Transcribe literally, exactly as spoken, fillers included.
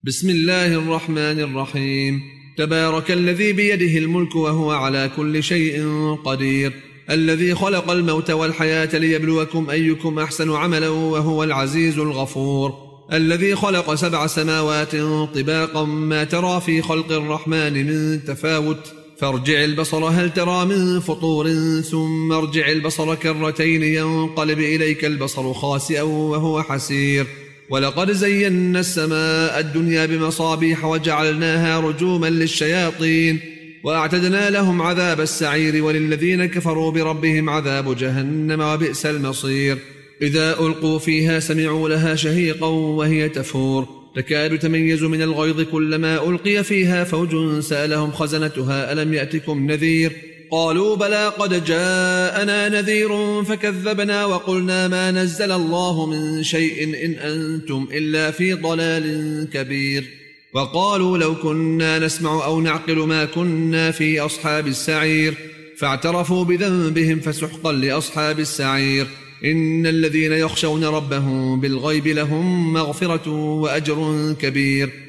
بسم الله الرحمن الرحيم. تبارك الذي بيده الملك وهو على كل شيء قدير، الذي خلق الموت والحياة ليبلوكم أيكم أحسن عملا وهو العزيز الغفور، الذي خلق سبع سماوات طباقا ما ترى في خلق الرحمن من تفاوت، فارجع البصر هل ترى من فطور ثم ارجع البصر كرتين ينقلب إليك البصر خاسئا وهو حسير. ولقد زينا السماء الدنيا بمصابيح وجعلناها رجوما للشياطين وأعتدنا لهم عذاب السعير، وللذين كفروا بربهم عذاب جهنم وبئس المصير. إذا ألقوا فيها سمعوا لها شهيقا وهي تفور تكاد تميز من الغيظ كلما ألقي فيها فوج سألهم خزنتها ألم يأتكم نذير؟ قالوا بلى قد جاءنا نذير فكذبنا وقلنا ما نزل الله من شيء إن أنتم إلا في ضلال كبير. وقالوا لو كنا نسمع أو نعقل ما كنا في أصحاب السعير، فاعترفوا بذنبهم فسحقا لأصحاب السعير. إن الذين يخشون ربهم بالغيب لهم مغفرة وأجر كبير.